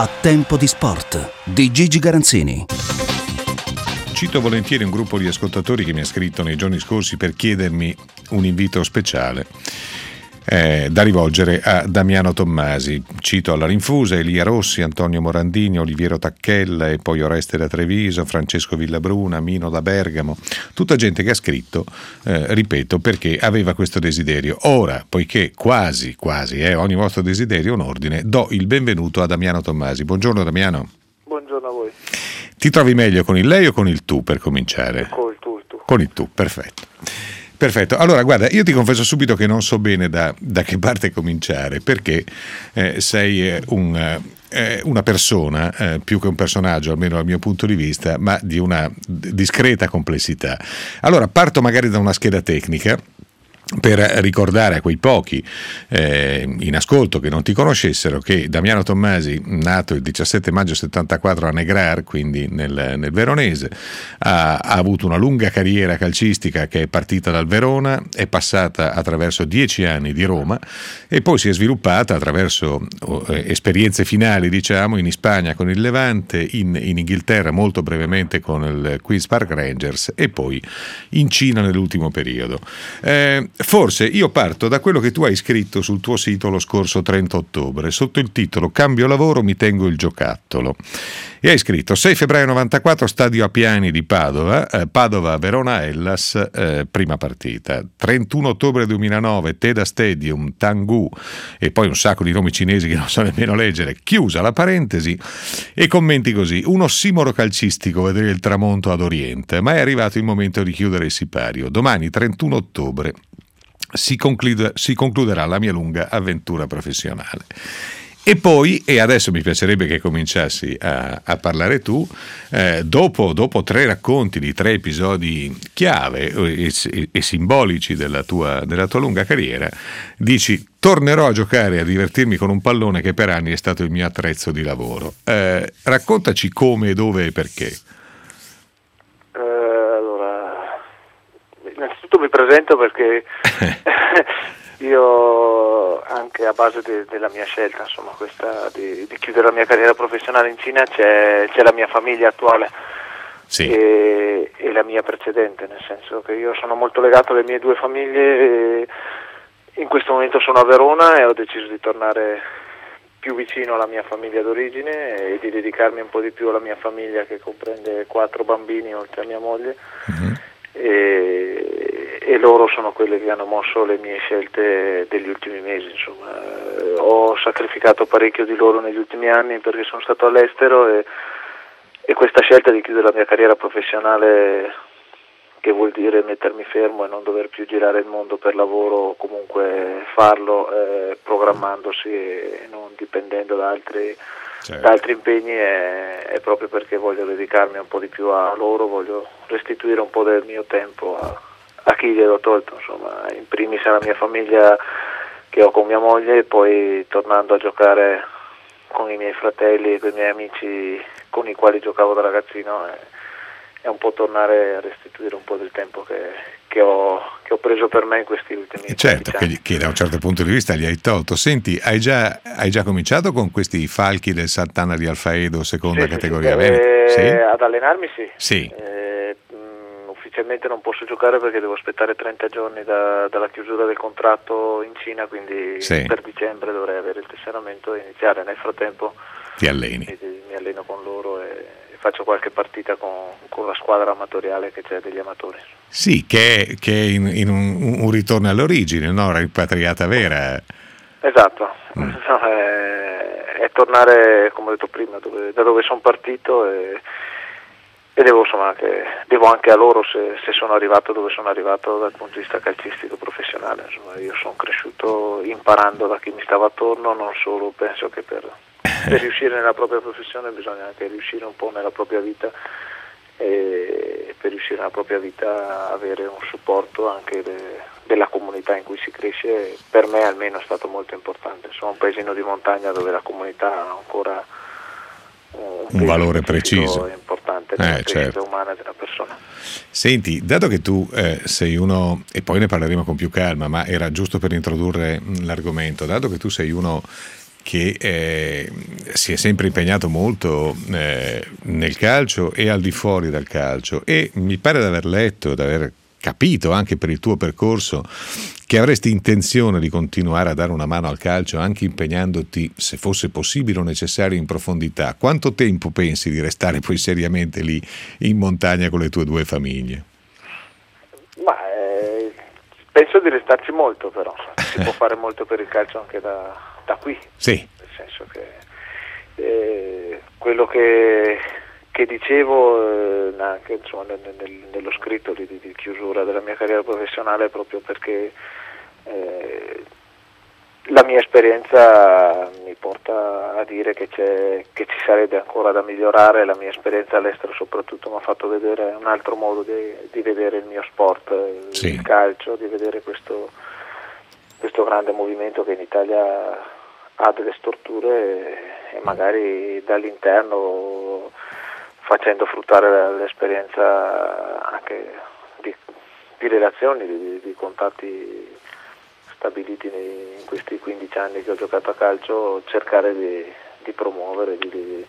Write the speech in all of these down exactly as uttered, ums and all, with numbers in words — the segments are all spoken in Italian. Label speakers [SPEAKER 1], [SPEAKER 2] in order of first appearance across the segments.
[SPEAKER 1] A Tempo di Sport di Gigi Garanzini.
[SPEAKER 2] Cito volentieri un gruppo di ascoltatori che mi ha scritto nei giorni scorsi per chiedermi un invito speciale eh, da rivolgere a Damiano Tommasi. Cito alla rinfusa Elia Rossi, Antonio Morandini, Oliviero Tacchella e poi Oreste da Treviso, Francesco Villabruna, Mino da Bergamo, tutta gente che ha scritto, eh, ripeto, perché aveva questo desiderio. Ora, poiché quasi, quasi eh, ogni vostro desiderio è un ordine, do il benvenuto a Damiano Tommasi. Buongiorno Damiano.
[SPEAKER 3] Buongiorno a voi.
[SPEAKER 2] Ti trovi meglio con il lei o con il tu per cominciare?
[SPEAKER 3] Con il tu, il tu.
[SPEAKER 2] Con il tu, perfetto. Perfetto, allora guarda, io ti confesso subito che non so bene da, da che parte cominciare, perché eh, sei eh, un, eh, una persona, eh, più che un personaggio, almeno dal mio punto di vista, ma di una discreta complessità. Allora parto magari da una scheda tecnica, per ricordare a quei pochi eh, in ascolto che non ti conoscessero che Damiano Tommasi, nato il diciassette maggio settantaquattro a Negrar, quindi nel, nel Veronese, ha, ha avuto una lunga carriera calcistica che è partita dal Verona, è passata attraverso dieci anni di Roma e poi si è sviluppata attraverso eh, esperienze finali, diciamo, in Spagna con il Levante, in, in Inghilterra molto brevemente con il Queen's Park Rangers e poi in Cina nell'ultimo periodo. Eh, Forse io parto da quello che tu hai scritto sul tuo sito lo scorso trenta ottobre sotto il titolo "Cambio lavoro, mi tengo il giocattolo", e hai scritto: sei febbraio novantaquattro, stadio Appiani di Padova, eh, Padova Verona Hellas, eh, prima partita. trentuno ottobre duemilanove, Teda Stadium, Tanggu, e poi un sacco di nomi cinesi che non so nemmeno leggere, chiusa la parentesi, e commenti così: un ossimoro calcistico vedere il tramonto ad Oriente, ma è arrivato il momento di chiudere il sipario. Domani trentuno ottobre Si, conclude, si concluderà la mia lunga avventura professionale. E poi, e adesso mi piacerebbe che cominciassi a, a parlare tu, eh, dopo, dopo tre racconti di tre episodi chiave e, e, e simbolici della tua, della tua lunga carriera, dici: tornerò a giocare e a divertirmi con un pallone che per anni è stato il mio attrezzo di lavoro. Eh, raccontaci come, dove e perché.
[SPEAKER 3] Innanzitutto mi presento perché io, anche a base de, della mia scelta, insomma, questa di, di chiudere la mia carriera professionale in Cina, c'è, c'è la mia famiglia attuale. Sì. e, e la mia precedente, nel senso che io sono molto legato alle mie due famiglie e in questo momento sono a Verona e ho deciso di tornare più vicino alla mia famiglia d'origine e di dedicarmi un po' di più alla mia famiglia, che comprende quattro bambini oltre a mia moglie. Mm-hmm. E, e loro sono quelle che hanno mosso le mie scelte degli ultimi mesi, insomma. Ho sacrificato parecchio di loro negli ultimi anni perché sono stato all'estero e, e questa scelta di chiudere la mia carriera professionale, che vuol dire mettermi fermo e non dover più girare il mondo per lavoro, o comunque farlo eh, programmandosi e non dipendendo da altri Certo. da altri impegni, è, è proprio perché voglio dedicarmi un po' di più a loro, voglio restituire un po' del mio tempo a, a chi gliel'ho tolto, insomma, in primis alla mia famiglia che ho con mia moglie, e poi tornando a giocare con i miei fratelli e con i miei amici con i quali giocavo da ragazzino, è, è un po' tornare a restituire un po' del tempo che, che, ho, che ho preso per me in questi ultimi anni.
[SPEAKER 2] Certo, che, che da un certo punto di vista gli hai tolto. Senti, hai già, hai già cominciato con questi falchi del Sant'Anna di Alfaedo, seconda
[SPEAKER 3] sì,
[SPEAKER 2] categoria?
[SPEAKER 3] Sì, eh,
[SPEAKER 2] sì?
[SPEAKER 3] Ad allenarmi sì.
[SPEAKER 2] Sì.
[SPEAKER 3] Eh, mh, ufficialmente non posso giocare perché devo aspettare trenta giorni da, dalla chiusura del contratto in Cina, quindi sì. Per dicembre dovrei avere il tesseramento e iniziare. Nel frattempo
[SPEAKER 2] ti alleni?
[SPEAKER 3] Mi, mi alleno con loro e faccio qualche partita con, con la squadra amatoriale che c'è degli amatori.
[SPEAKER 2] Sì, che è, che è in, in un, un ritorno all'origine, no? Rimpatriata vera.
[SPEAKER 3] Esatto, mm. no, è, è tornare, come ho detto prima, dove, da dove sono partito e, e devo, insomma, che, devo anche a loro se, se sono arrivato dove sono arrivato dal punto di vista calcistico professionale. Insomma, io sono cresciuto imparando da chi mi stava attorno, non solo, penso che per... per riuscire nella propria professione bisogna anche riuscire un po' nella propria vita, e per riuscire nella propria vita avere un supporto anche de, della comunità in cui si cresce. Per me almeno è stato molto importante. Sono un paesino di montagna dove la comunità ha ancora un,
[SPEAKER 2] un valore preciso
[SPEAKER 3] importante nella
[SPEAKER 2] eh,
[SPEAKER 3] crescita
[SPEAKER 2] certo.
[SPEAKER 3] umana della persona.
[SPEAKER 2] Senti, dato che tu eh, sei uno, e poi ne parleremo con più calma, ma era giusto per introdurre l'argomento, dato che tu sei uno che eh, si è sempre impegnato molto eh, nel calcio e al di fuori dal calcio, e mi pare di aver letto, di aver capito anche per il tuo percorso che avresti intenzione di continuare a dare una mano al calcio anche impegnandoti, se fosse possibile o necessario, in profondità. Quanto tempo pensi di restare poi seriamente lì in montagna con le tue due famiglie?
[SPEAKER 3] Ma eh, penso di restarci molto, però si può fare molto per il calcio anche da, da qui,
[SPEAKER 2] sì.
[SPEAKER 3] Nel senso che eh, quello che che dicevo eh, anche insomma, nel, nel, nello scritto di, di, di chiusura della mia carriera professionale, proprio perché eh, la mia esperienza mi porta a dire che, c'è, che ci sarebbe ancora da migliorare. La mia esperienza all'estero soprattutto mi ha fatto vedere un altro modo di, di vedere il mio sport,
[SPEAKER 2] sì.
[SPEAKER 3] il calcio, di vedere questo, questo grande movimento che in Italia ha delle storture, e, e magari dall'interno, facendo fruttare l'esperienza anche di, di relazioni, di, di contatti stabiliti nei, in questi quindici anni che ho giocato a calcio, cercare di, di promuovere, di, di,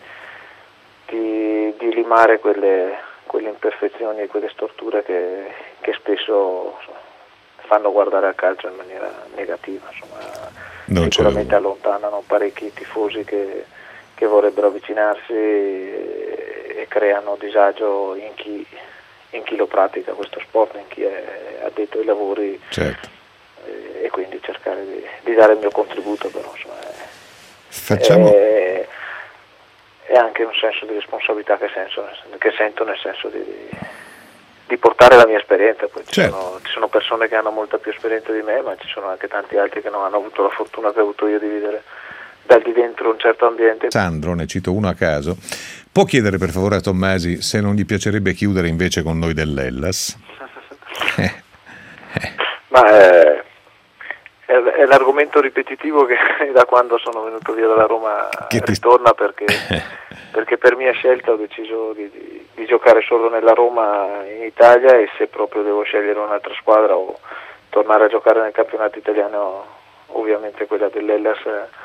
[SPEAKER 3] di, di limare quelle, quelle imperfezioni e quelle storture che, che spesso fanno guardare al calcio in maniera negativa. Insomma,
[SPEAKER 2] non
[SPEAKER 3] sicuramente allontanano parecchi tifosi che, che vorrebbero avvicinarsi e creano disagio in chi, in chi lo pratica questo sport, in chi è addetto ai lavori,
[SPEAKER 2] certo.
[SPEAKER 3] e, e quindi cercare di, di dare il mio contributo, però insomma, è,
[SPEAKER 2] Facciamo...
[SPEAKER 3] è, è anche un senso di responsabilità che, senso, che sento, nel senso di, di portare la mia esperienza. Poi ci,
[SPEAKER 2] certo.
[SPEAKER 3] sono, ci sono persone che hanno molta più esperienza di me, ma ci sono anche tanti altri che non hanno avuto la fortuna che ho avuto io di vivere dal di dentro un certo ambiente.
[SPEAKER 2] Sandro, ne cito uno a caso, può chiedere per favore a Tommasi se non gli piacerebbe chiudere invece con noi dell'Hellas?
[SPEAKER 3] Ma è, è, è l'argomento ripetitivo che da quando sono venuto via dalla Roma che ritorna, ti... perché, perché per mia scelta ho deciso di, di, di giocare solo nella Roma in Italia, e se proprio devo scegliere un'altra squadra o tornare a giocare nel campionato italiano, ovviamente quella dell'Hellas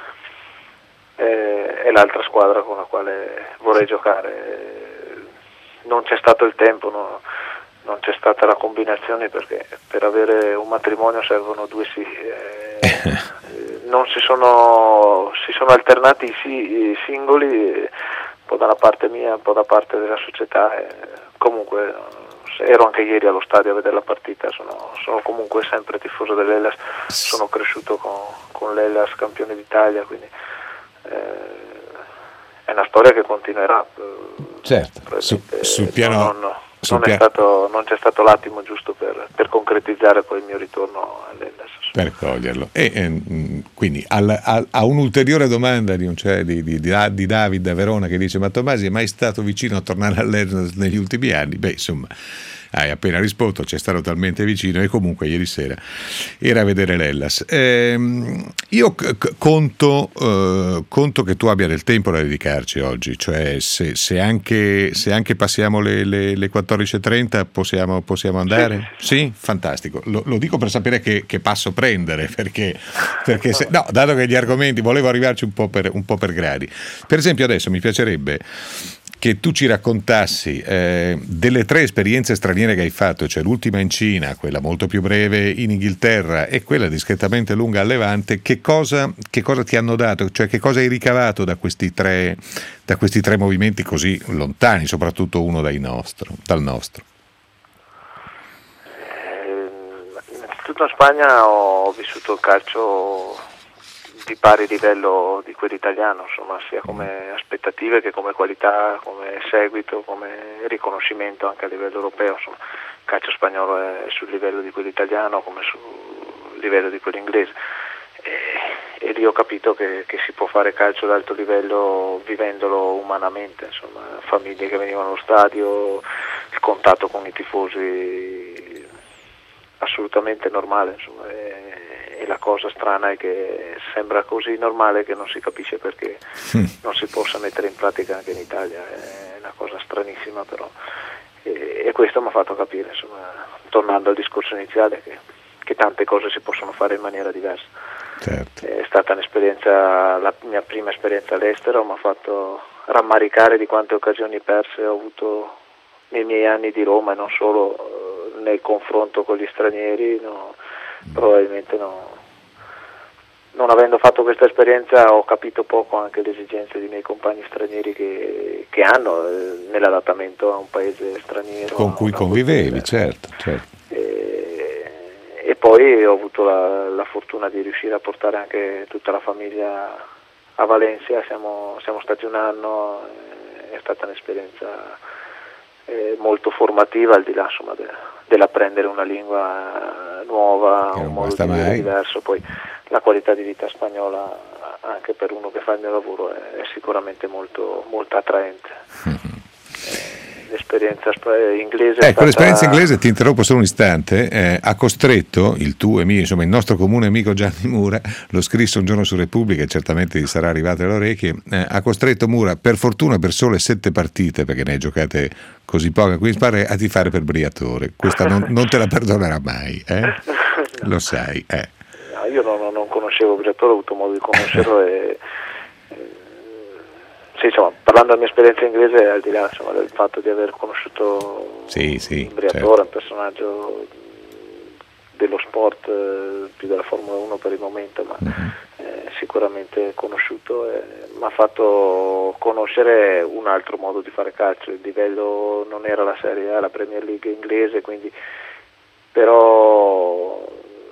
[SPEAKER 3] è l'altra squadra con la quale vorrei giocare. Non c'è stato il tempo, no, non c'è stata la combinazione, perché per avere un matrimonio servono due sì. Eh, non si sono, si sono alternati i, sì, i singoli, un po' dalla parte mia, un po' da parte della società. Eh, comunque ero anche ieri allo stadio a vedere la partita, sono, sono comunque sempre tifoso dell'Hellas, sono cresciuto con, con l'Hellas campione d'Italia, quindi è una storia che continuerà.
[SPEAKER 2] Certo, su, sul piano
[SPEAKER 3] non, non,
[SPEAKER 2] sul
[SPEAKER 3] non, è
[SPEAKER 2] piano...
[SPEAKER 3] stato, non c'è stato l'attimo giusto per, per concretizzare poi il mio ritorno all'Hellas,
[SPEAKER 2] per coglierlo. E eh, quindi al, al, a un'ulteriore domanda di, un, cioè, di, di, di David da Verona, che dice: ma Tommasi è mai stato vicino a tornare all'Hellas negli ultimi anni? Beh, insomma, hai appena risposto, c'è stato talmente vicino, e comunque ieri sera era a vedere l'Hellas. Eh, io c- conto, eh, conto che tu abbia del tempo da dedicarci oggi, cioè se, se, anche, se anche passiamo le, le, le quattordici e trenta possiamo, possiamo andare? Sì, sì? Fantastico. Lo, lo dico per sapere che, che passo prendere, perché, perché se, no, dato che gli argomenti, volevo arrivarci un po' per, un po' per gradi. Per esempio adesso mi piacerebbe che tu ci raccontassi eh, delle tre esperienze straniere che hai fatto, cioè l'ultima in Cina, quella molto più breve in Inghilterra e quella discretamente lunga al Levante. Che cosa, che cosa ti hanno dato, cioè che cosa hai ricavato da questi tre, da questi tre movimenti così lontani, soprattutto uno dai nostro, dal nostro?
[SPEAKER 3] Eh, innanzitutto in Spagna ho vissuto il calcio di pari livello di quello italiano, insomma, sia come aspettative che come qualità, come seguito, come riconoscimento anche a livello europeo. Insomma, il calcio spagnolo è sul livello di quello italiano come sul livello di quello inglese, e, e lì ho capito che, che si può fare calcio ad alto livello vivendolo umanamente, insomma, famiglie che venivano allo stadio, il contatto con i tifosi assolutamente normale, insomma. E, E la cosa strana è che sembra così normale che non si capisce perché mm. non si possa mettere in pratica anche in Italia. È una cosa stranissima, però. E, e questo mi ha fatto capire, insomma, tornando al discorso iniziale, che, che tante cose si possono fare in maniera diversa.
[SPEAKER 2] Certo.
[SPEAKER 3] È stata un'esperienza, la mia prima esperienza all'estero, mi ha fatto rammaricare di quante occasioni perse ho avuto nei miei anni di Roma, e non solo nel confronto con gli stranieri, no, probabilmente no. Non avendo fatto questa esperienza ho capito poco anche le esigenze dei miei compagni stranieri che, che hanno eh, nell'adattamento a un paese straniero.
[SPEAKER 2] Con cui convivevi, certo, certo.
[SPEAKER 3] E, e poi ho avuto la, la fortuna di riuscire a portare anche tutta la famiglia a Valencia, siamo, siamo stati un anno, è stata un'esperienza eh, molto formativa, al di là insomma de, dell'apprendere una lingua nuova, un modo di vivere diverso. Poi la qualità di vita spagnola, anche per uno che fa il mio lavoro, è, è sicuramente molto, molto attraente. Mm-hmm. L'esperienza inglese.
[SPEAKER 2] Ecco, stata... l'esperienza inglese, ti interrompo solo un istante, eh, ha costretto il tuo e mio, insomma il nostro comune amico Gianni Mura, lo scrisse un giorno su Repubblica e certamente gli sarà arrivato alle orecchie, eh, ha costretto Mura, per fortuna per sole sette partite, perché ne hai giocate così poche qui in Spagna, a tifare per Briatore. Questa non, non te la perdonerà mai, eh? Lo sai, eh.
[SPEAKER 3] No, io non, non conoscevo Briatore, ho avuto modo di conoscerlo e... Sì, insomma, parlando della mia esperienza inglese, al di là insomma, del fatto di aver conosciuto
[SPEAKER 2] sì, sì,
[SPEAKER 3] un Briatore, certo. Un personaggio dello sport, eh, più della Formula uno per il momento, ma uh-huh. eh, sicuramente conosciuto, eh, mi ha fatto conoscere un altro modo di fare calcio. Il livello non era la Serie A, la Premier League inglese, quindi però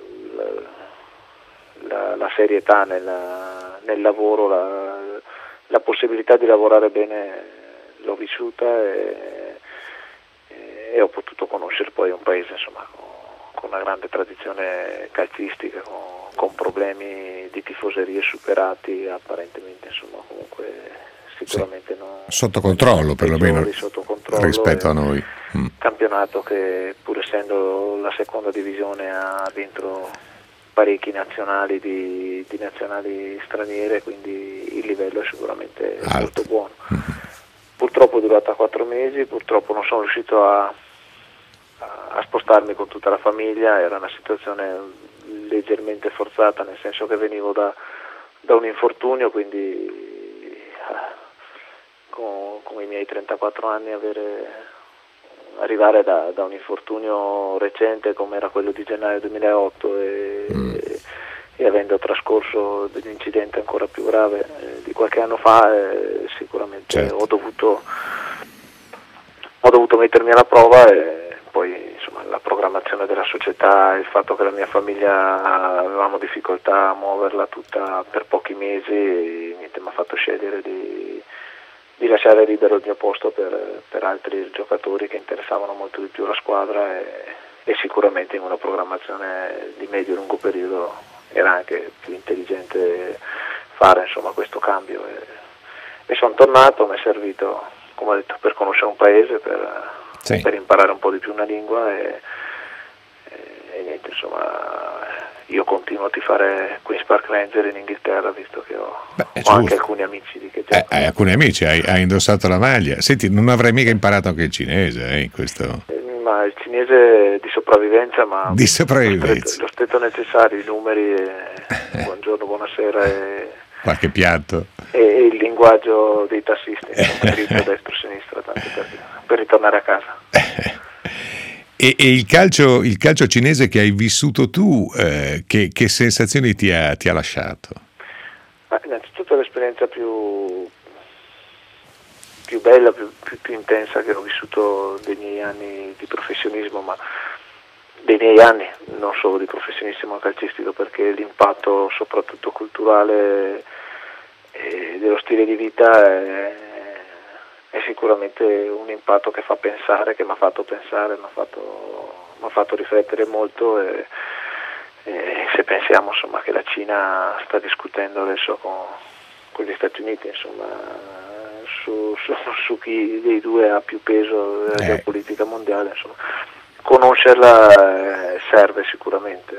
[SPEAKER 3] la, la, la serietà nella, nel lavoro, la, la possibilità di lavorare bene l'ho vissuta e, e ho potuto conoscere poi un paese insomma con, con una grande tradizione calcistica, con, con problemi di tifoserie superati apparentemente, insomma comunque sicuramente sì. non,
[SPEAKER 2] sotto controllo perlomeno
[SPEAKER 3] sotto controllo
[SPEAKER 2] rispetto a noi.
[SPEAKER 3] Mm. Campionato che pur essendo la seconda divisione ha dentro parecchi nazionali di, di nazionali straniere, quindi il livello è sicuramente alto. Molto buono. Mm-hmm. Purtroppo è durata quattro mesi, purtroppo non sono riuscito a, a spostarmi con tutta la famiglia, era una situazione leggermente forzata, nel senso che venivo da, da un infortunio, quindi con, con i miei trentaquattro anni avere... arrivare da, da un infortunio recente come era quello di gennaio duemilaotto e, mm. e, e avendo trascorso degli incidenti ancora più gravi eh, di qualche anno fa, eh, sicuramente certo. ho dovuto ho dovuto mettermi alla prova e poi insomma la programmazione della società, il fatto che la mia famiglia avevamo difficoltà a muoverla tutta per pochi mesi, e niente, mi ha fatto scegliere di di lasciare libero il mio posto per, per altri giocatori che interessavano molto di più la squadra e, e sicuramente in una programmazione di medio e lungo periodo era anche più intelligente fare insomma questo cambio e, e sono tornato, mi è servito come ho detto per conoscere un paese, per, sì. per imparare un po' di più una lingua e, e, e niente insomma io continuo a tifare Queen's Park Rangers in Inghilterra, visto che ho, Beh, ho anche alcuni amici di che
[SPEAKER 2] eh, hai alcuni amici, hai, hai indossato la maglia. Senti, non avrei mica imparato anche il cinese eh, in questo...
[SPEAKER 3] Eh, ma il cinese di sopravvivenza, ma
[SPEAKER 2] di sopravvivenza.
[SPEAKER 3] Lo, stretto, lo stretto necessario, i numeri, e, buongiorno, buonasera e...
[SPEAKER 2] qualche piatto.
[SPEAKER 3] E, e il linguaggio dei tassisti, insomma, diritto, destro, sinistra, tanto per, per ritornare a casa.
[SPEAKER 2] E, e il calcio, il calcio cinese che hai vissuto tu, eh, che, che sensazioni ti ha, ti ha lasciato?
[SPEAKER 3] Ma innanzitutto l'esperienza più, più bella, più, più, più intensa che ho vissuto dei miei anni di professionismo, ma dei miei anni, non solo di professionismo calcistico, perché l'impatto soprattutto culturale e dello stile di vita è è sicuramente un impatto che fa pensare, che mi ha fatto pensare, mi ha fatto, mi ha fatto riflettere molto e, e se pensiamo insomma che la Cina sta discutendo adesso con, con gli Stati Uniti insomma su, su, su chi dei due ha più peso della geopolitica mondiale, insomma conoscerla eh, serve sicuramente.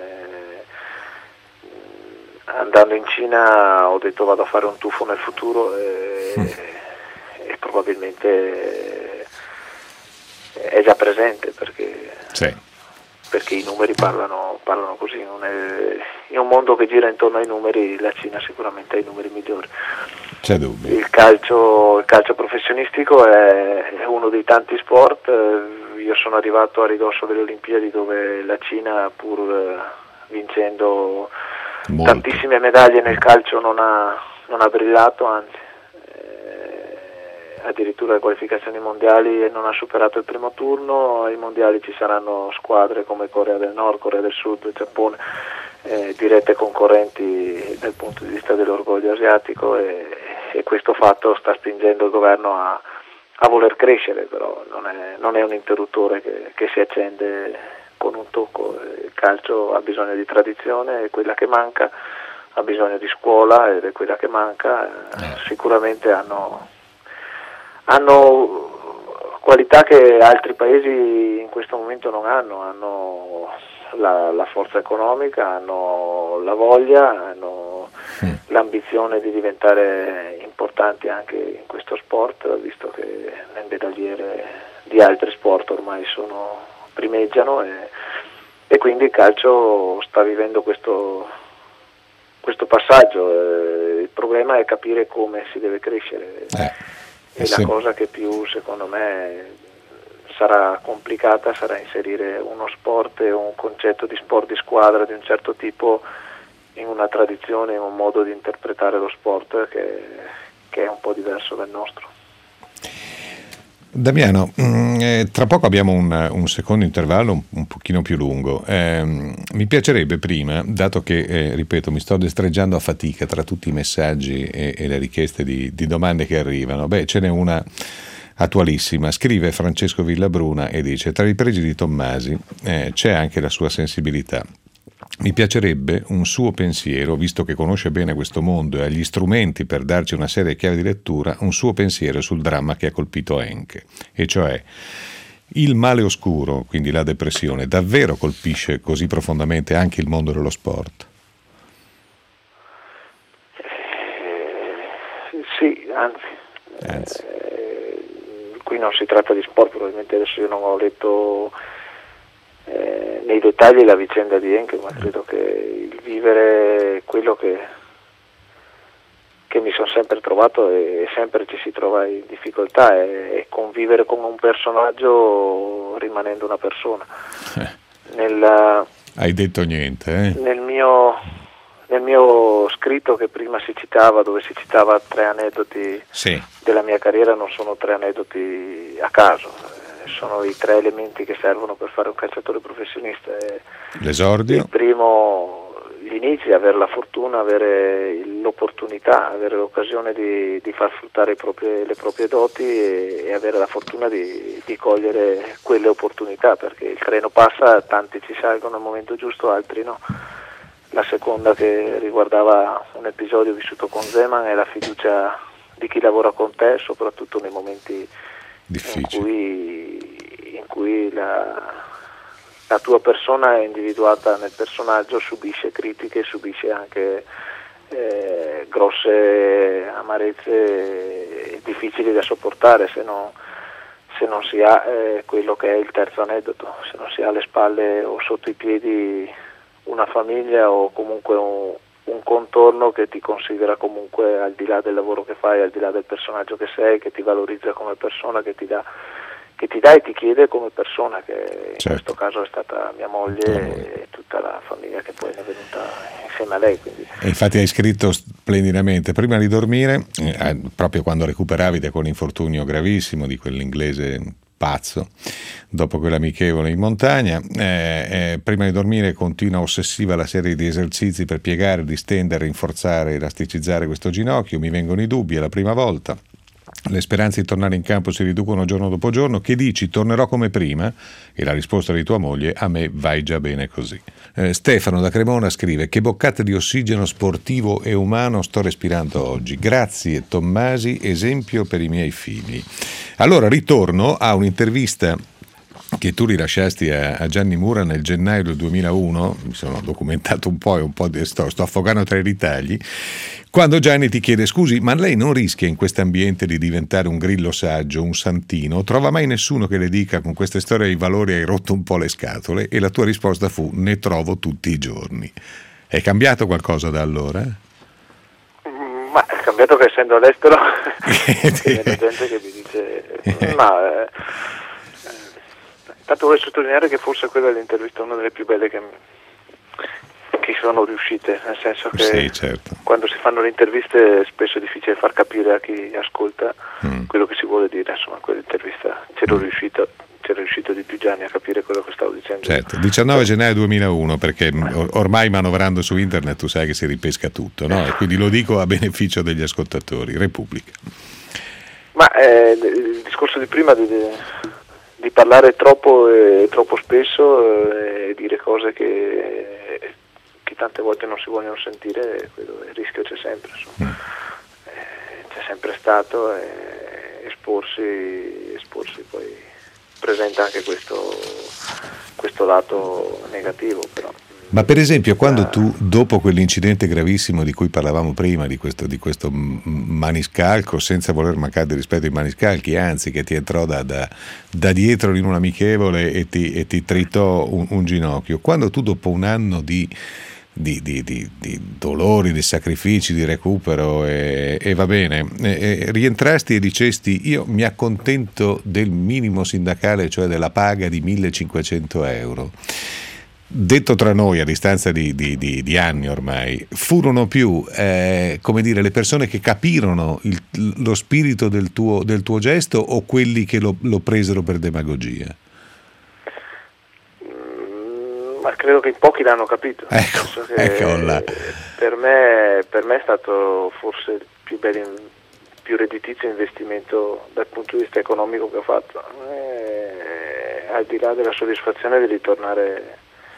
[SPEAKER 3] Eh, andando in Cina ho detto vado a fare un tuffo nel futuro e, mm. e probabilmente è già presente perché
[SPEAKER 2] sì.
[SPEAKER 3] perché i numeri parlano, parlano così, non è, in un mondo che gira intorno ai numeri la Cina sicuramente ha i numeri migliori.
[SPEAKER 2] C'è dubbio.
[SPEAKER 3] Il calcio, il calcio professionistico è, è uno dei tanti sport. Io sono arrivato a ridosso delle Olimpiadi dove la Cina, pur vincendo Molto. tantissime medaglie nel calcio, non ha, non ha brillato, anzi eh, addirittura le qualificazioni mondiali non ha superato il primo turno. Ai mondiali ci saranno squadre come Corea del Nord, Corea del Sud, Giappone, eh, dirette concorrenti dal punto di vista dell'orgoglio asiatico, e, e questo fatto sta spingendo il governo a, a voler crescere, però non è, non è un interruttore che, che si accende con un tocco. Il calcio ha bisogno di tradizione, è quella che manca, ha bisogno di scuola ed è quella che manca. Eh. Sicuramente hanno, hanno qualità che altri paesi in questo momento non hanno, hanno la, la forza economica, hanno la voglia, hanno mm. l'ambizione di diventare importanti anche in questo sport, visto che le medagliere di altri sport ormai sono primeggiano, e, e quindi il calcio sta vivendo questo, questo passaggio. Eh, il problema è capire come si deve crescere, eh, e sì. La cosa che più secondo me sarà complicata sarà inserire uno sport e un concetto di sport di squadra di un certo tipo in una tradizione, in un modo di interpretare lo sport che, che è un po' diverso dal nostro.
[SPEAKER 2] Damiano, eh, tra poco abbiamo un, un secondo intervallo un, un pochino più lungo. Eh, mi piacerebbe prima, dato che, eh, ripeto, mi sto destreggiando a fatica tra tutti i messaggi e, e le richieste di, di domande che arrivano, beh, ce n'è una attualissima. Scrive Francesco Villabruna e dice: tra i pregi di Tommasi eh, c'è anche la sua sensibilità. Mi piacerebbe un suo pensiero, visto che conosce bene questo mondo e ha gli strumenti per darci una seria chiave di lettura, un suo pensiero sul dramma che ha colpito Henke, e cioè il male oscuro, quindi la depressione, davvero colpisce così profondamente anche il mondo dello sport?
[SPEAKER 3] Eh, sì, anzi.
[SPEAKER 2] anzi.
[SPEAKER 3] Eh, qui non si tratta di sport, probabilmente adesso io non ho letto Eh, nei dettagli la vicenda di Henke, ma credo che il vivere quello che, che mi sono sempre trovato e sempre ci si trova in difficoltà è, è convivere con un personaggio rimanendo una persona. Eh. Nel,
[SPEAKER 2] Hai detto niente, eh?
[SPEAKER 3] Nel mio, nel mio scritto che prima si citava, dove si citava tre aneddoti sì. della mia carriera, non sono tre aneddoti a caso. Sono i tre elementi che servono per fare un calciatore professionista.
[SPEAKER 2] L'esordio?
[SPEAKER 3] Il primo, gli inizi, avere la fortuna, avere l'opportunità, avere l'occasione di, di far fruttare i propri, le proprie doti e, e avere la fortuna di, di cogliere quelle opportunità, perché il treno passa, tanti ci salgono al momento giusto, altri no. La seconda, che riguardava un episodio vissuto con Zeman, è la fiducia di chi lavora con te, soprattutto nei momenti difficili. in cui, in cui la, la tua persona è individuata nel personaggio, subisce critiche, subisce anche eh, grosse amarezze difficili da sopportare se non, se non si ha eh, quello che è il terzo aneddoto, se non si ha alle spalle o sotto i piedi una famiglia o comunque un, un contorno che ti considera comunque, al di là del lavoro che fai, al di là del personaggio che sei, che ti valorizza come persona, che ti dà, che ti dà e ti chiede come persona, che certo. in questo caso è stata mia moglie e tutta la famiglia che poi è venuta insieme a lei. Quindi.
[SPEAKER 2] E infatti hai scritto splendidamente, prima di dormire, eh, proprio quando recuperavi da quell'infortunio gravissimo di quell'inglese pazzo, dopo quell'amichevole in montagna, eh, eh, prima di dormire continua ossessiva la serie di esercizi per piegare, distendere, rinforzare, elasticizzare questo ginocchio. Mi vengono i dubbi, è la prima volta. Le speranze di tornare in campo si riducono giorno dopo giorno. Che dici? Tornerò come prima? E la risposta di tua moglie: a me vai già bene così. Eh, Stefano da Cremona scrive: che boccate di ossigeno sportivo e umano sto respirando oggi. Grazie Tommasi, esempio per i miei figli. Allora ritorno a un'intervista che tu rilasciasti a, a Gianni Mura nel gennaio del duemilauno, mi sono documentato un po' e un po' di, sto, sto affogando tra i ritagli, quando Gianni ti chiede: scusi, ma lei non rischia in quest'ambiente di diventare un grillo saggio, un santino? Trova mai nessuno che le dica: con queste storie dei valori hai rotto un po' le scatole? E la tua risposta fu: ne trovo tutti i giorni. È cambiato qualcosa da allora?
[SPEAKER 3] Ma è cambiato che essendo all'estero c'è gente che mi dice ma... Eh, Tanto vorrei sottolineare che forse quella è l'intervista una delle più belle che, che sono riuscite, nel senso che
[SPEAKER 2] sì, certo.
[SPEAKER 3] Quando si fanno le interviste spesso è difficile far capire a chi ascolta mm. quello che si vuole dire, insomma quell'intervista c'ero mm. riuscito, c'ero riuscito di più Gianni a capire quello che stavo dicendo.
[SPEAKER 2] Certo, diciannove gennaio duemilauno, perché ormai manovrando su internet tu sai che si ripesca tutto, no? E quindi lo dico a beneficio degli ascoltatori. Repubblica.
[SPEAKER 3] Ma eh, il discorso di prima di, di parlare troppo e troppo spesso e dire cose che, che tante volte non si vogliono sentire, quello, il rischio c'è sempre, insomma. Mm. Eh, c'è sempre stato e esporsi, esporsi poi presenta anche questo, questo lato negativo, però.
[SPEAKER 2] Ma per esempio quando tu, dopo quell'incidente gravissimo di cui parlavamo prima, di questo, di questo maniscalco, senza voler mancare di rispetto ai maniscalchi, anzi che ti entrò da, da, da dietro in un amichevole e ti, e ti tritò un, un ginocchio, quando tu dopo un anno di, di, di, di, di dolori, di sacrifici, di recupero e, e va bene, e, e rientrasti e dicesti io mi accontento del minimo sindacale, cioè della paga di millecinquecento euro, detto tra noi a distanza di, di, di, di anni ormai, furono più eh, come dire le persone che capirono il, lo spirito del tuo, del tuo gesto o quelli che lo, lo presero per demagogia?
[SPEAKER 3] Mm, ma credo che in pochi l'hanno capito.
[SPEAKER 2] Ecco,
[SPEAKER 3] che
[SPEAKER 2] eccola.
[SPEAKER 3] Per me, per me è stato forse il più bello, più redditizio investimento dal punto di vista economico che ho fatto, e, al di là della soddisfazione di ritornare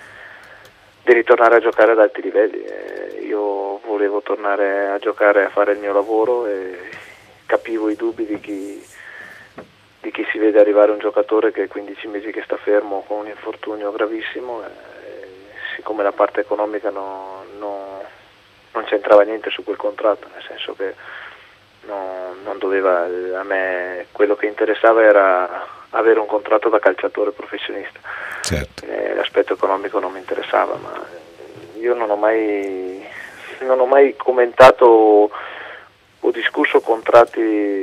[SPEAKER 3] di ritornare a giocare ad alti livelli. Eh, io volevo tornare a giocare, a fare il mio lavoro e capivo i dubbi di chi, di chi si vede arrivare un giocatore che è quindici mesi che sta fermo con un infortunio gravissimo, e siccome la parte economica no, no, non c'entrava niente su quel contratto, nel senso che no, non doveva, a me quello che interessava era avere un contratto da calciatore professionista.
[SPEAKER 2] Certo.
[SPEAKER 3] Eh, l'aspetto economico non mi interessava, ma io non ho mai non ho mai commentato o, o discusso contratti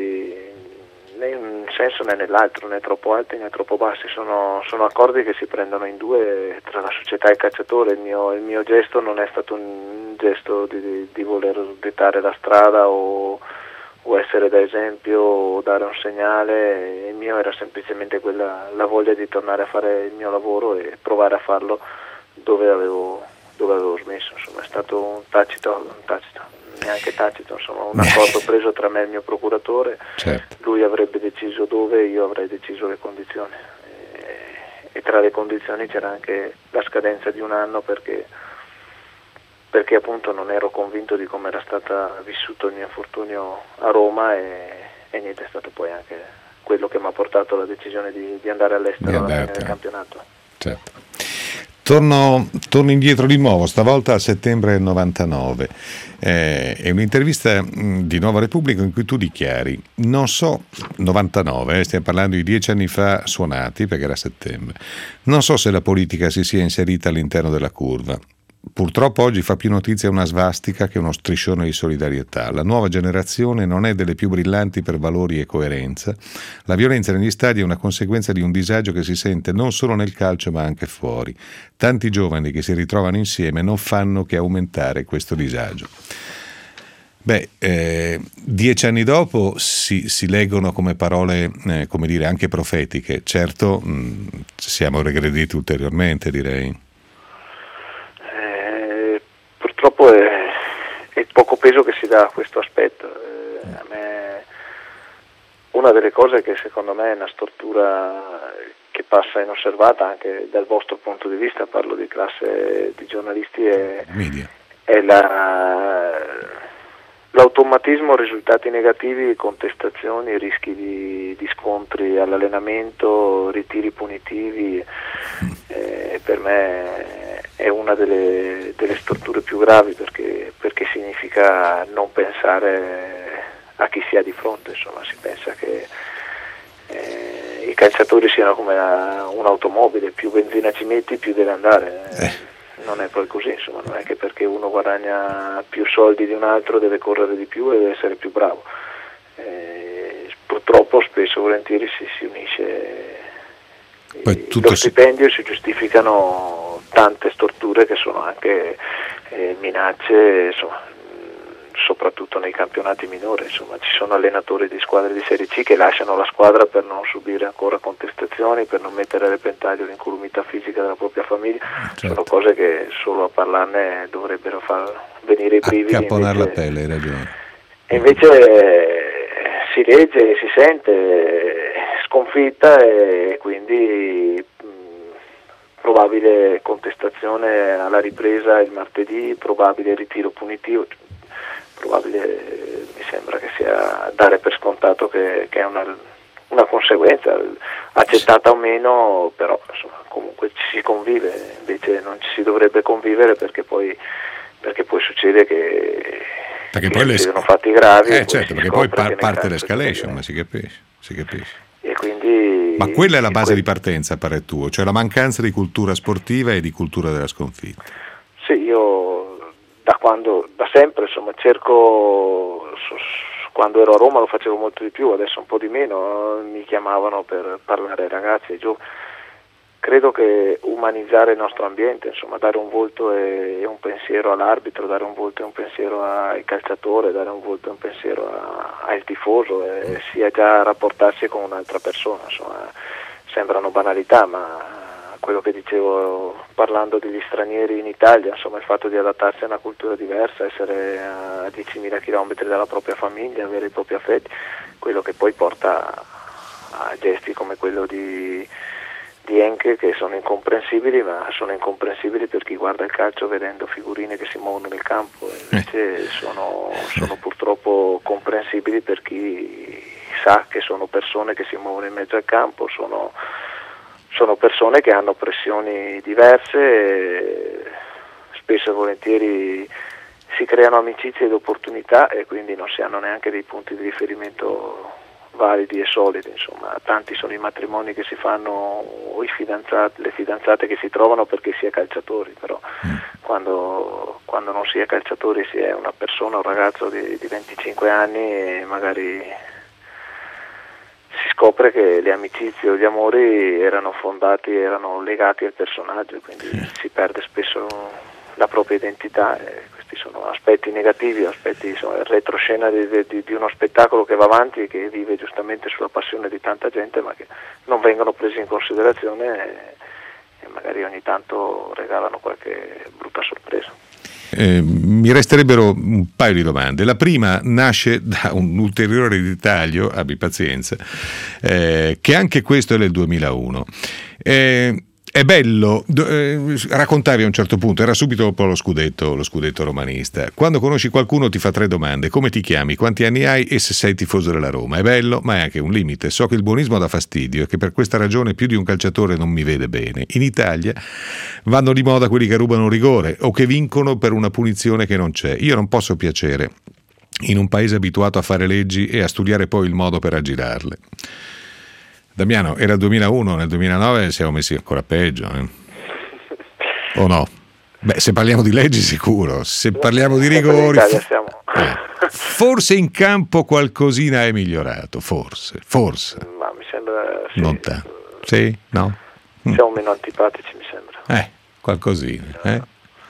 [SPEAKER 3] né in un senso né nell'altro, né troppo alti né troppo bassi, sono, sono accordi che si prendono in due tra la società e il calciatore. Il mio, il mio gesto non è stato un gesto di, di, di voler dettare la strada o o essere da esempio o dare un segnale. Il mio era semplicemente quella, la voglia di tornare a fare il mio lavoro e provare a farlo dove avevo, dove avevo smesso. Insomma, è stato un tacito, un tacito, neanche tacito, insomma, un accordo preso tra me e il mio procuratore.
[SPEAKER 2] Certo.
[SPEAKER 3] Lui avrebbe deciso dove, io avrei deciso le condizioni, e, e tra le condizioni c'era anche la scadenza di un anno perché perché appunto non ero convinto di come era stato vissuto il mio infortunio a Roma e, e niente, è stato poi anche quello che mi ha portato alla decisione di, di andare all'estero alla fine del campionato.
[SPEAKER 2] Certo. Torno, torno indietro di nuovo, stavolta a settembre novantanove. Eh, è un'intervista mh, di Nuova Repubblica in cui tu dichiari, non so, novantanove, eh, stiamo parlando di dieci anni fa suonati perché era settembre, non so se la politica si sia inserita all'interno della curva. Purtroppo oggi fa più notizia una svastica che uno striscione di solidarietà. La nuova generazione non è delle più brillanti per valori e coerenza. La violenza negli stadi è una conseguenza di un disagio che si sente non solo nel calcio ma anche fuori. Tanti giovani che si ritrovano insieme non fanno che aumentare questo disagio. Beh, eh, dieci anni dopo si, si leggono come parole, eh, come dire, anche profetiche. Certo, mh, siamo regrediti ulteriormente, direi.
[SPEAKER 3] Purtroppo è, è il poco peso che si dà a questo aspetto. Eh, a me, una delle cose che secondo me è una stortura che passa inosservata anche dal vostro punto di vista, parlo di classe di giornalisti, è, è la, l'automatismo, risultati negativi, contestazioni, rischi di, di scontri all'allenamento, ritiri punitivi, eh, per me è una delle, delle storture più gravi, perché, perché significa non pensare a chi si ha di fronte. Insomma, si pensa che eh, i calciatori siano come una, un'automobile, più benzina ci metti più deve andare.
[SPEAKER 2] Eh.
[SPEAKER 3] Non è poi così, insomma, non è che perché uno guadagna più soldi di un altro deve correre di più e deve essere più bravo. Eh, purtroppo spesso volentieri si, si unisce
[SPEAKER 2] poi
[SPEAKER 3] i, lo stipendio
[SPEAKER 2] si...
[SPEAKER 3] e si giustificano tante storture che sono anche eh, minacce, insomma, soprattutto nei campionati minori. Insomma, ci sono allenatori di squadre di Serie C che lasciano la squadra per non subire ancora contestazioni, per non mettere a repentaglio l'incolumità fisica della propria famiglia. Certo. Sono cose che solo a parlarne dovrebbero far venire i brividi.
[SPEAKER 2] Accapponare la pelle, hai ragione.
[SPEAKER 3] E invece eh, si legge, si sente sconfitta e quindi mh, probabile contestazione alla ripresa il martedì, probabile ritiro punitivo. Probabile, mi sembra che sia dare per scontato che, che è una, una conseguenza, accettata o meno, però insomma, comunque ci si convive, invece non ci si dovrebbe convivere, perché poi, perché poi succede che,
[SPEAKER 2] perché
[SPEAKER 3] che
[SPEAKER 2] poi
[SPEAKER 3] succedono fatti gravi.
[SPEAKER 2] Eh certo, perché poi par- parte l'escalation, ma si capisce, si capisce.
[SPEAKER 3] E quindi,
[SPEAKER 2] ma quella è la base
[SPEAKER 3] que-
[SPEAKER 2] di partenza, pare tuo, cioè la mancanza di cultura sportiva e di cultura della sconfitta.
[SPEAKER 3] Sì, io da quando, da sempre, insomma, cerco, quando ero a Roma lo facevo molto di più, adesso un po' di meno, mi chiamavano per parlare ai ragazzi, ai giovani. Credo che umanizzare il nostro ambiente, insomma, dare un volto e un pensiero all'arbitro, dare un volto e un pensiero al calciatore, dare un volto e un pensiero a, al tifoso, e sia già rapportarsi con un'altra persona, insomma, sembrano banalità, ma quello che dicevo parlando degli stranieri in Italia, insomma, il fatto di adattarsi a una cultura diversa, essere a diecimila chilometri dalla propria famiglia, avere i propri affetti, quello che poi porta a gesti come quello di, di Henke, che sono incomprensibili, ma sono incomprensibili per chi guarda il calcio vedendo figurine che si muovono nel campo, invece sono, sono purtroppo comprensibili per chi sa che sono persone che si muovono in mezzo al campo, sono Sono persone che hanno pressioni diverse e spesso e volentieri si creano amicizie ed opportunità, e quindi non si hanno neanche dei punti di riferimento validi e solidi. Insomma, tanti sono i matrimoni che si fanno o i fidanzati, le fidanzate che si trovano perché si è calciatori, però mm. quando, quando non si è calciatori si è una persona, un ragazzo di, di venticinque anni, e magari si scopre che le amicizie o gli amori erano fondati, erano legati al personaggio, quindi si perde spesso la propria identità, e questi sono aspetti negativi, aspetti, insomma, il retroscena di, di, di uno spettacolo che va avanti e che vive giustamente sulla passione di tanta gente, ma che non vengono presi in considerazione e, e magari ogni tanto regalano qualche brutta sorpresa.
[SPEAKER 2] Eh, mi resterebbero un paio di domande. La prima nasce da un ulteriore ritaglio, abbi pazienza, eh, che anche questo è del duemilauno. Eh, è bello, eh, raccontavi a un certo punto, era subito dopo lo scudetto, lo scudetto romanista. Quando conosci qualcuno ti fa tre domande: come ti chiami, quanti anni hai e se sei tifoso della Roma. È bello, ma è anche un limite. So che il buonismo dà fastidio e che per questa ragione più di un calciatore non mi vede bene. In Italia vanno di moda quelli che rubano un rigore o che vincono per una punizione che non c'è. Io non posso piacere in un paese abituato a fare leggi e a studiare poi il modo per aggirarle. Damiano, era il duemilauno, nel duemilanove siamo messi ancora peggio, eh? O no? Beh, se parliamo di leggi sicuro, se parliamo di rigori, eh, forse in campo qualcosina è migliorato, forse, forse.
[SPEAKER 3] Ma mi sembra sì.
[SPEAKER 2] Non tanto. Sì? No?
[SPEAKER 3] Siamo meno antipatici, mi sembra.
[SPEAKER 2] Eh, qualcosina, eh?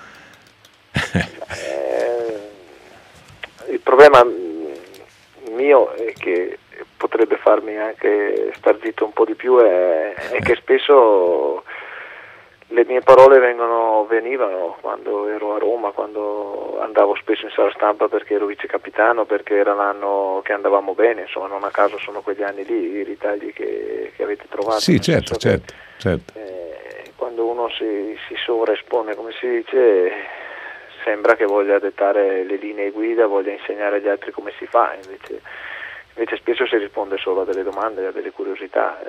[SPEAKER 3] eh il problema mio è che potrebbe farmi anche star zitto un po' di più, è, è che spesso le mie parole vengono, venivano quando ero a Roma, quando andavo spesso in sala stampa perché ero vice capitano, perché era l'anno che andavamo bene, insomma, non a caso sono quegli anni lì i ritagli che, che avete trovato.
[SPEAKER 2] Sì, certo, certo,
[SPEAKER 3] che,
[SPEAKER 2] certo.
[SPEAKER 3] Eh, quando uno si, si sovraespone, come si dice, sembra che voglia dettare le linee guida, voglia insegnare agli altri come si fa, invece, invece spesso si risponde solo a delle domande, a delle curiosità.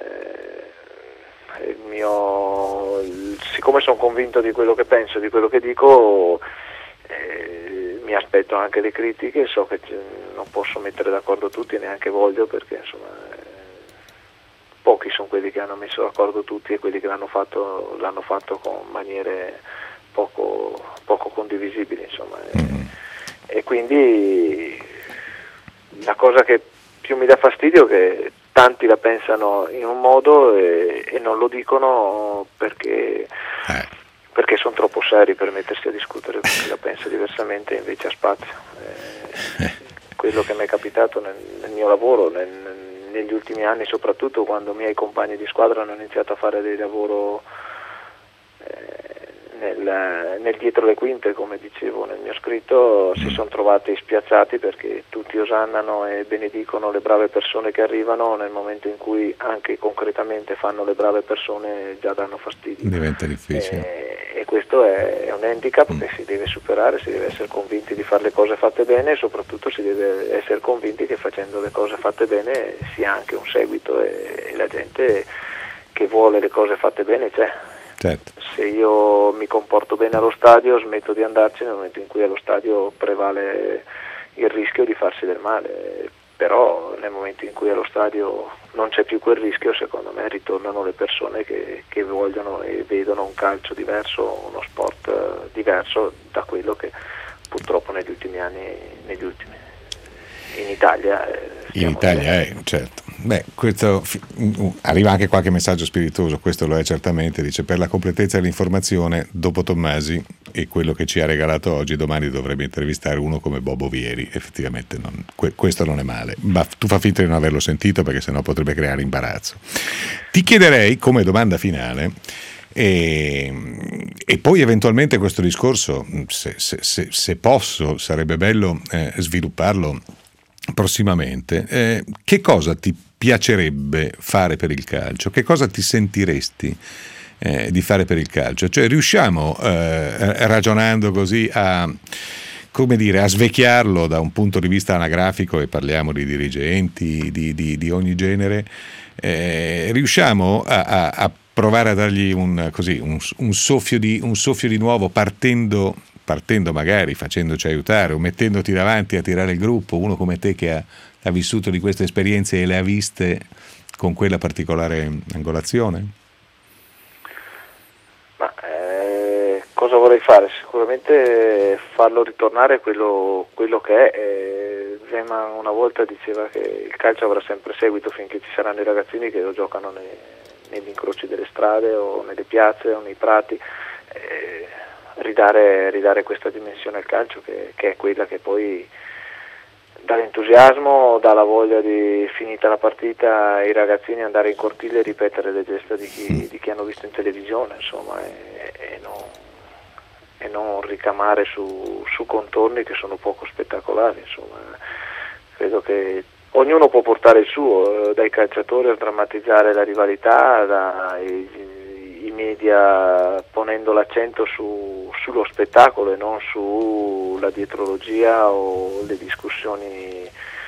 [SPEAKER 3] Eh, il mio, siccome sono convinto di quello che penso, di quello che dico, eh, mi aspetto anche le critiche, so che non posso mettere d'accordo tutti, neanche voglio, perché insomma eh, pochi sono quelli che hanno messo d'accordo tutti, e quelli che l'hanno fatto l'hanno fatto con maniere poco, poco condivisibili, insomma. Mm. E, e quindi la cosa che più mi dà fastidio è che tanti la pensano in un modo e, e non lo dicono perché, eh. perché sono troppo seri per mettersi a discutere con chi la pensa diversamente, invece ha spazio. Eh, eh. Quello che mi è capitato nel, nel mio lavoro, nel, negli ultimi anni, soprattutto quando i miei compagni di squadra hanno iniziato a fare dei lavoro eh, nel, nel dietro le quinte, come dicevo nel mio scritto, si sono trovati spiazzati perché tutti osannano e benedicono le brave persone che arrivano, nel momento in cui anche concretamente fanno le brave persone già danno fastidio.
[SPEAKER 2] Diventa difficile.
[SPEAKER 3] E, e questo è, è un handicap mm. che si deve superare, si deve essere convinti di fare le cose fatte bene, e soprattutto si deve essere convinti che facendo le cose fatte bene sia anche un seguito, e, e la gente che vuole le cose fatte bene c'è.
[SPEAKER 2] Certo.
[SPEAKER 3] Se io mi comporto bene allo stadio, smetto di andarci nel momento in cui allo stadio prevale il rischio di farsi del male, però nel momento in cui allo stadio non c'è più quel rischio, secondo me ritornano le persone che, che vogliono e vedono un calcio diverso, uno sport diverso da quello che purtroppo negli ultimi anni, negli ultimi in Italia
[SPEAKER 2] in Italia è, certo. Beh, questo, arriva anche qualche messaggio spiritoso, questo lo è certamente, dice: per la completezza dell'informazione, dopo Tommasi e quello che ci ha regalato oggi, domani dovrebbe intervistare uno come Bobo Vieri. Effettivamente non, que, questo non è male, ma tu fa finta di non averlo sentito, perché sennò potrebbe creare imbarazzo. Ti chiederei come domanda finale, e, e poi eventualmente questo discorso, se, se, se, se posso, sarebbe bello eh, svilupparlo prossimamente. Eh, che cosa ti piacerebbe fare per il calcio? Che cosa ti sentiresti eh, di fare per il calcio? Cioè, riusciamo eh, ragionando così a, come dire, a svecchiarlo da un punto di vista anagrafico, e parliamo di dirigenti di, di, di ogni genere, eh, riusciamo a, a, a provare a dargli un, così, un, un, soffio di, un soffio di nuovo, partendo partendo magari, facendoci aiutare o mettendoti davanti a tirare il gruppo, uno come te che ha, ha vissuto di queste esperienze e le ha viste con quella particolare angolazione?
[SPEAKER 3] Ma eh, cosa vorrei fare? Sicuramente farlo ritornare quello, quello che è. Eh, Zeman una volta diceva che il calcio avrà sempre seguito finché ci saranno i ragazzini che lo giocano nei, negli incroci delle strade o nelle piazze o nei prati. Eh, Ridare, ridare questa dimensione al calcio, che, che è quella che poi dà l'entusiasmo, dà la voglia di, finita la partita, ai ragazzini andare in cortile e ripetere le gesta di chi, di chi hanno visto in televisione, insomma, e, e, non, e non ricamare su, su contorni che sono poco spettacolari. Insomma, credo che ognuno può portare il suo, dai calciatori a drammatizzare la rivalità, dai i media ponendo l'accento su, sullo spettacolo e non sulla dietrologia o le discussioni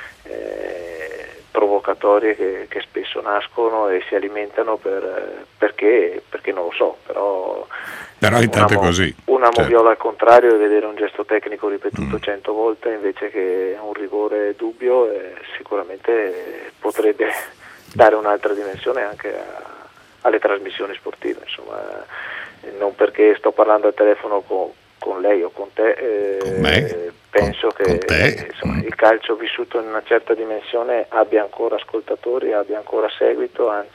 [SPEAKER 3] eh, provocatorie che, che spesso nascono e si alimentano per, perché, perché non lo so, però,
[SPEAKER 2] però intanto
[SPEAKER 3] una,
[SPEAKER 2] è così.
[SPEAKER 3] Una
[SPEAKER 2] certo.
[SPEAKER 3] moviola al contrario è vedere un gesto tecnico ripetuto cento mm. volte invece che un rigore dubbio, e sicuramente potrebbe dare un'altra dimensione anche a alle trasmissioni sportive, insomma, non perché sto parlando al telefono con, con lei o con te, eh,
[SPEAKER 2] con me?
[SPEAKER 3] penso
[SPEAKER 2] con,
[SPEAKER 3] che
[SPEAKER 2] con te?
[SPEAKER 3] Insomma, mm. il calcio vissuto in una certa dimensione abbia ancora ascoltatori, abbia ancora seguito, anzi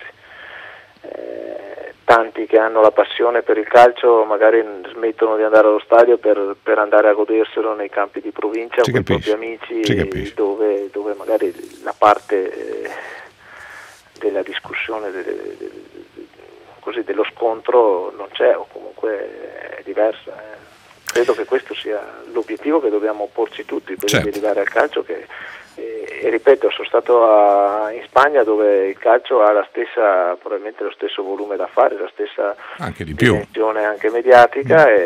[SPEAKER 3] eh, tanti che hanno la passione per il calcio magari smettono di andare allo stadio per, per andare a goderselo nei campi di provincia
[SPEAKER 2] ci
[SPEAKER 3] con
[SPEAKER 2] capisci.
[SPEAKER 3] i propri amici, dove, dove magari la parte eh, della discussione delle, delle, così dello scontro non c'è, o comunque è diversa. Eh. Credo che questo sia l'obiettivo che dobbiamo porci tutti, quello certo. di arrivare al calcio che, e, e ripeto, sono stato a, in Spagna dove il calcio ha la stessa, probabilmente lo stesso volume da fare, la stessa
[SPEAKER 2] anche di più.
[SPEAKER 3] dimensione anche mediatica mm. e,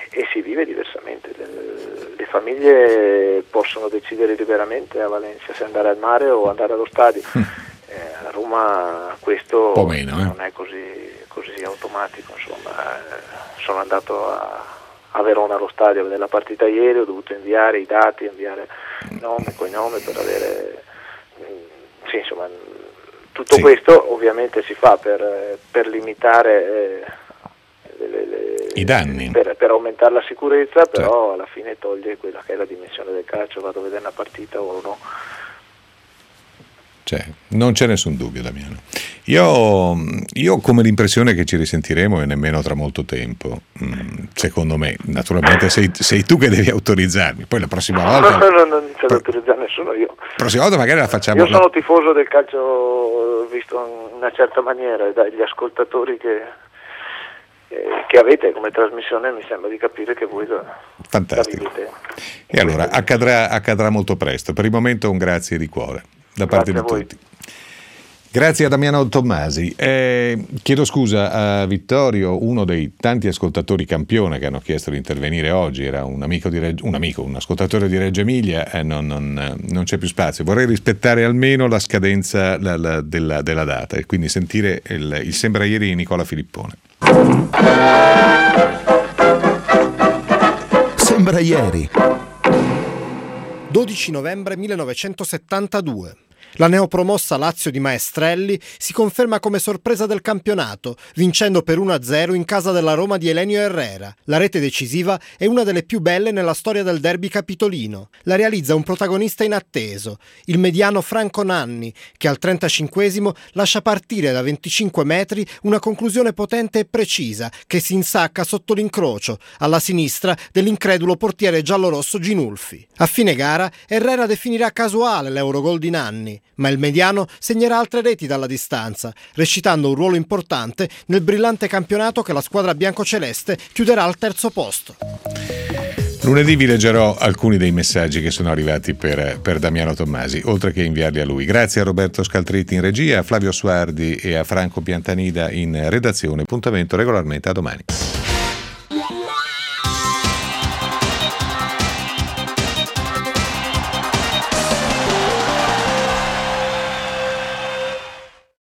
[SPEAKER 3] e si vive diversamente. Le, le famiglie possono decidere liberamente a Valencia se andare al mare o andare allo stadio. Eh, a Roma questo
[SPEAKER 2] meno, eh?
[SPEAKER 3] non è così, così automatico, insomma. Eh, sono andato a, a Verona allo stadio a vedere la partita ieri, ho dovuto inviare i dati, inviare nome, cognome per avere sì, insomma, tutto sì. Questo ovviamente si fa per, per limitare eh, le, le,
[SPEAKER 2] i danni,
[SPEAKER 3] per, per aumentare la sicurezza, però sì. Alla fine toglie quella che è la dimensione del calcio, vado a vedere una partita o no.
[SPEAKER 2] Cioè, non c'è nessun dubbio, Damiano. Io, io ho come l'impressione che ci risentiremo e nemmeno tra molto tempo. Mm, secondo me, naturalmente sei, sei tu che devi autorizzarmi. Poi la prossima volta.
[SPEAKER 3] No, no, non c'è da autorizzare nessuno io.
[SPEAKER 2] La prossima volta magari la facciamo.
[SPEAKER 3] Io sono la... tifoso del calcio visto in una certa maniera, dagli ascoltatori che, eh, che avete come trasmissione mi sembra di capire che voi la,
[SPEAKER 2] fantastico.
[SPEAKER 3] La vivete.
[SPEAKER 2] E allora accadrà, accadrà molto presto. Per il momento un grazie di cuore. Da parte di tutti. Grazie a Damiano Tommasi. Eh, chiedo scusa a Vittorio, uno dei tanti ascoltatori campione che hanno chiesto di intervenire oggi, era un amico, di Reg- un, amico un ascoltatore di Reggio Emilia, eh, non, non, non c'è più spazio. Vorrei rispettare almeno la scadenza la, la, della, della data e quindi sentire il, il Sembra Ieri di Nicola Filippone.
[SPEAKER 1] Sembra Ieri.
[SPEAKER 4] dodici novembre millenovecentosettantadue. La neopromossa Lazio di Maestrelli si conferma come sorpresa del campionato, vincendo per uno a zero in casa della Roma di Elenio Herrera. La rete decisiva è una delle più belle nella storia del derby capitolino. La realizza un protagonista inatteso, il mediano Franco Nanni, che al trentacinquesimo lascia partire da venticinque metri una conclusione potente e precisa, che si insacca sotto l'incrocio, alla sinistra dell'incredulo portiere giallorosso Ginulfi. A fine gara Herrera definirà casuale l'Eurogol di Nanni, ma il mediano segnerà altre reti dalla distanza, recitando un ruolo importante nel brillante campionato che la squadra biancoceleste chiuderà al terzo posto.
[SPEAKER 2] Lunedì vi leggerò alcuni dei messaggi che sono arrivati per, per Damiano Tommasi, oltre che inviarli a lui. Grazie a Roberto Scaltritti in regia, a Flavio Suardi e a Franco Piantanida in redazione. Appuntamento regolarmente a domani.